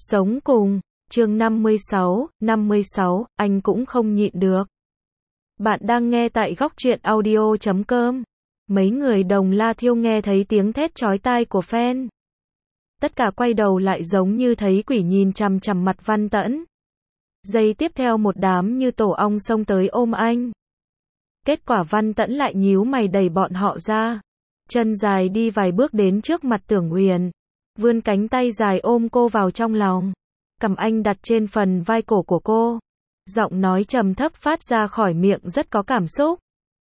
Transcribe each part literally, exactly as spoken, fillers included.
Sống cùng, chương năm mươi sáu, năm mươi sáu, anh cũng không nhịn được. Bạn đang nghe tại góc truyện audio chấm com. Mấy người Đồng La Thiêu nghe thấy tiếng thét chói tai của fan. Tất cả quay đầu lại giống như thấy quỷ nhìn chằm chằm mặt Văn Tẫn. Giây tiếp theo một đám như tổ ong xông tới ôm anh. Kết quả Văn Tẫn lại nhíu mày đẩy bọn họ ra. Chân dài đi vài bước đến trước mặt Tưởng Uyển. Vươn cánh tay dài ôm cô vào trong lòng. Cầm anh đặt trên phần vai cổ của cô. Giọng nói trầm thấp phát ra khỏi miệng rất có cảm xúc.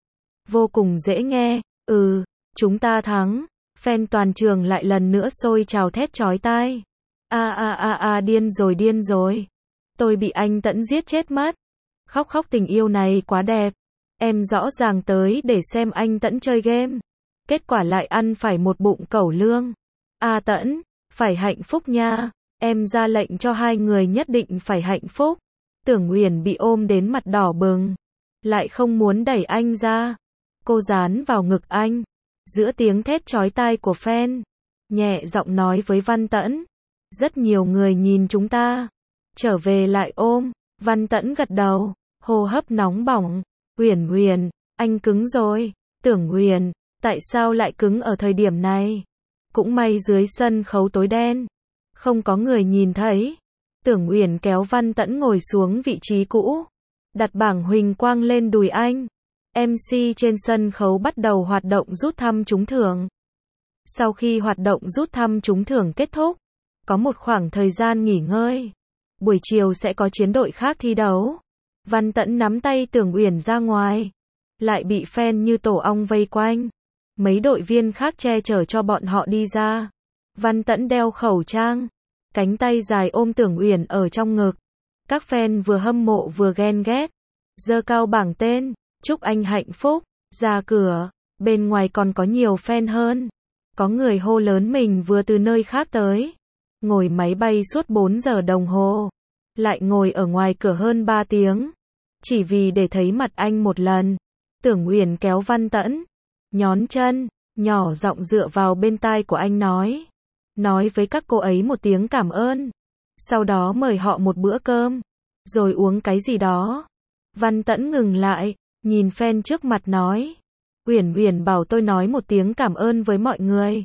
Vô cùng dễ nghe. Ừ, chúng ta thắng. Fan toàn trường lại lần nữa sôi trào thét chói tai. A a a a điên rồi điên rồi. Tôi bị anh Tẫn giết chết mất. Khóc khóc tình yêu này quá đẹp. Em rõ ràng tới để xem anh Tẫn chơi game. Kết quả lại ăn phải một bụng cẩu lương. A Tẫn, phải hạnh phúc nha. Em ra lệnh cho hai người nhất định phải hạnh phúc. Tưởng Uyển bị ôm đến mặt đỏ bừng. Lại không muốn đẩy anh ra. Cô dán vào ngực anh. Giữa tiếng thét chói tai của fan. Nhẹ giọng nói với Văn Tẫn. Rất nhiều người nhìn chúng ta. Trở về lại ôm. Văn Tẫn gật đầu. Hô hấp nóng bỏng. Uyển Uyển, anh cứng rồi. Tưởng Uyển, tại sao lại cứng ở thời điểm này? Cũng may dưới sân khấu tối đen. Không có người nhìn thấy. Tưởng Uyển kéo Văn Tẫn ngồi xuống vị trí cũ. Đặt bảng huỳnh quang lên đùi anh. em xê trên sân khấu bắt đầu hoạt động rút thăm trúng thưởng. Sau khi hoạt động rút thăm trúng thưởng kết thúc, có một khoảng thời gian nghỉ ngơi. Buổi chiều sẽ có chiến đội khác thi đấu. Văn Tẫn nắm tay Tưởng Uyển ra ngoài. Lại bị fan như tổ ong vây quanh. Mấy đội viên khác che chở cho bọn họ đi ra. Văn Tẫn đeo khẩu trang. Cánh tay dài ôm Tưởng Uyển ở trong ngực. Các fan vừa hâm mộ vừa ghen ghét. Giơ cao bảng tên. Chúc anh hạnh phúc. Ra cửa. Bên ngoài còn có nhiều fan hơn. Có người hô lớn mình vừa từ nơi khác tới. Ngồi máy bay suốt bốn giờ đồng hồ. Lại ngồi ở ngoài cửa hơn ba tiếng. Chỉ vì để thấy mặt anh một lần. Tưởng Uyển kéo Văn Tẫn. Nhón chân. Nhỏ giọng dựa vào bên tai của anh nói. Nói với các cô ấy một tiếng cảm ơn. Sau đó mời họ một bữa cơm. Rồi uống cái gì đó. Văn Tẫn ngừng lại. Nhìn fan trước mặt nói. Uyển Uyển bảo tôi nói một tiếng cảm ơn với mọi người.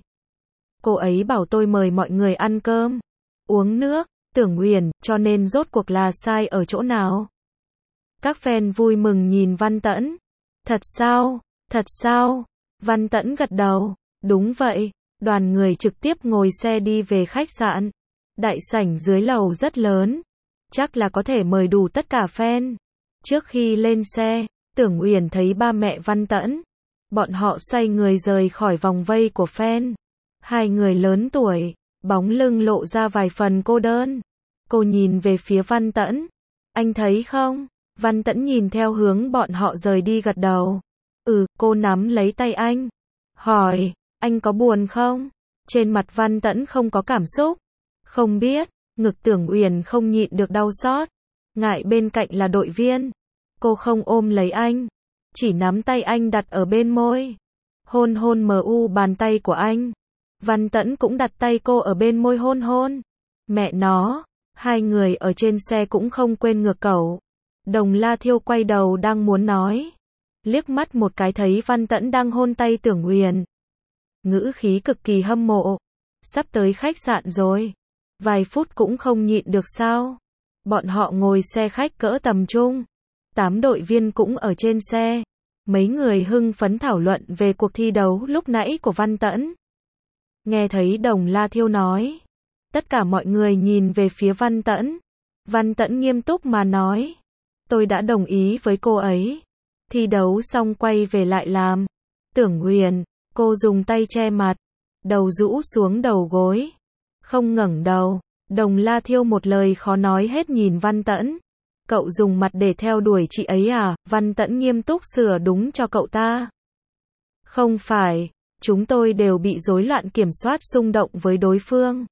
Cô ấy bảo tôi mời mọi người ăn cơm. Uống nước. Tưởng Uyển, cho nên rốt cuộc là sai ở chỗ nào? Các fan vui mừng nhìn Văn Tẫn. Thật sao? Thật sao? Văn Tẫn gật đầu. Đúng vậy. Đoàn người trực tiếp ngồi xe đi về khách sạn. Đại sảnh dưới lầu rất lớn. Chắc là có thể mời đủ tất cả fan. Trước khi lên xe, Tưởng Uyển thấy ba mẹ Văn Tẫn. Bọn họ xoay người rời khỏi vòng vây của fan. Hai người lớn tuổi, bóng lưng lộ ra vài phần cô đơn. Cô nhìn về phía Văn Tẫn. Anh thấy không? Văn Tẫn nhìn theo hướng bọn họ rời đi gật đầu. Ừ, cô nắm lấy tay anh. Hỏi, anh có buồn không? Trên mặt Văn Tẫn không có cảm xúc. Không biết, ngực Tưởng Uyển không nhịn được đau xót. Ngại bên cạnh là đội viên. Cô không ôm lấy anh. Chỉ nắm tay anh đặt ở bên môi. Hôn hôn mờ u bàn tay của anh. Văn Tẫn cũng đặt tay cô ở bên môi hôn hôn. Mẹ nó, hai người ở trên xe cũng không quên ngược cẩu. Đồng La Thiêu quay đầu đang muốn nói. Liếc mắt một cái thấy Văn Tẫn đang hôn tay Tưởng Uyển. Ngữ khí cực kỳ hâm mộ. Sắp tới khách sạn rồi. Vài phút cũng không nhịn được sao. Bọn họ ngồi xe khách cỡ tầm trung. Tám đội viên cũng ở trên xe. Mấy người hưng phấn thảo luận về cuộc thi đấu lúc nãy của Văn Tẫn. Nghe thấy Đồng La Thiêu nói. Tất cả mọi người nhìn về phía Văn Tẫn. Văn Tẫn nghiêm túc mà nói. Tôi đã đồng ý với cô ấy. Thi đấu xong quay về lại làm. Tưởng Uyển, cô dùng tay che mặt. Đầu rũ xuống đầu gối. Không ngẩng đầu. Đồng La Thiêu một lời khó nói hết nhìn Văn Tẫn. Cậu dùng mặt để theo đuổi chị ấy à? Văn Tẫn nghiêm túc sửa đúng cho cậu ta. Không phải, chúng tôi đều bị rối loạn kiểm soát xung động với đối phương.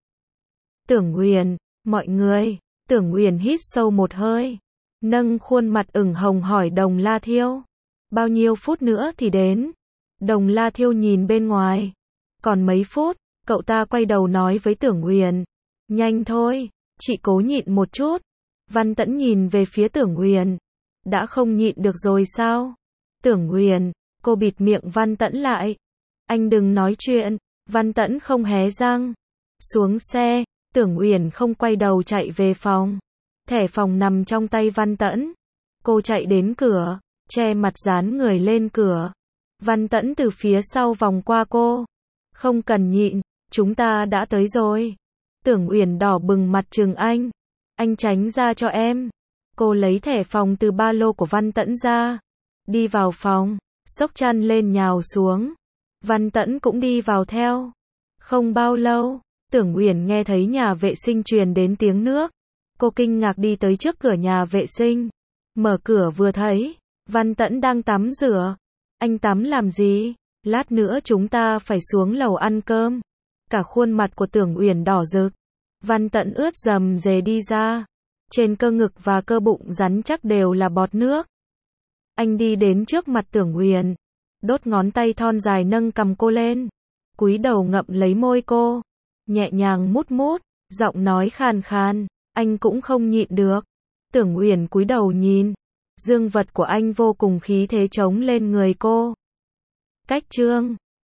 Tưởng Uyển, mọi người. Tưởng Uyển hít sâu một hơi. Nâng khuôn mặt ửng hồng hỏi Đồng La Thiêu. Bao nhiêu phút nữa thì đến? Đồng La Thiêu nhìn bên ngoài. Còn mấy phút, cậu ta quay đầu nói với Tưởng Uyển. Nhanh thôi, Chị cố nhịn một chút. Văn Tẫn nhìn về phía Tưởng Huyền. Đã không nhịn được rồi sao? Tưởng Huyền, cô bịt miệng Văn Tẫn lại. Anh đừng nói chuyện. Văn Tẫn không hé răng. Xuống xe, Tưởng Huyền không quay đầu chạy về phòng. Thẻ phòng nằm trong tay Văn Tẫn. Cô chạy đến cửa, che mặt dán người lên cửa. Văn Tẫn từ phía sau vòng qua cô. Không cần nhịn, chúng ta đã tới rồi. Tưởng Uyển đỏ bừng mặt trừng anh. Anh tránh ra cho em. Cô lấy thẻ phòng từ ba lô của Văn Tẫn ra. Đi vào phòng, xốc chăn lên nhào xuống. Văn Tẫn cũng đi vào theo. Không bao lâu, Tưởng Uyển nghe thấy nhà vệ sinh truyền đến tiếng nước. Cô kinh ngạc đi tới trước cửa nhà vệ sinh. Mở cửa vừa thấy, Văn Tẫn đang tắm rửa. Anh tắm làm gì? Lát nữa chúng ta phải xuống lầu ăn cơm. Cả khuôn mặt của Tưởng Uyển đỏ rực. Văn Tẫn ướt dầm dề đi ra. Trên cơ ngực và cơ bụng rắn chắc đều là bọt nước. Anh đi đến trước mặt Tưởng Uyển, đốt ngón tay thon dài nâng cằm cô lên, cúi đầu ngậm lấy môi cô, nhẹ nhàng mút mút, giọng nói khàn khàn, anh cũng không nhịn được. Tưởng Uyển cúi đầu nhìn, dương vật của anh vô cùng khí thế chống lên người cô. Cách chương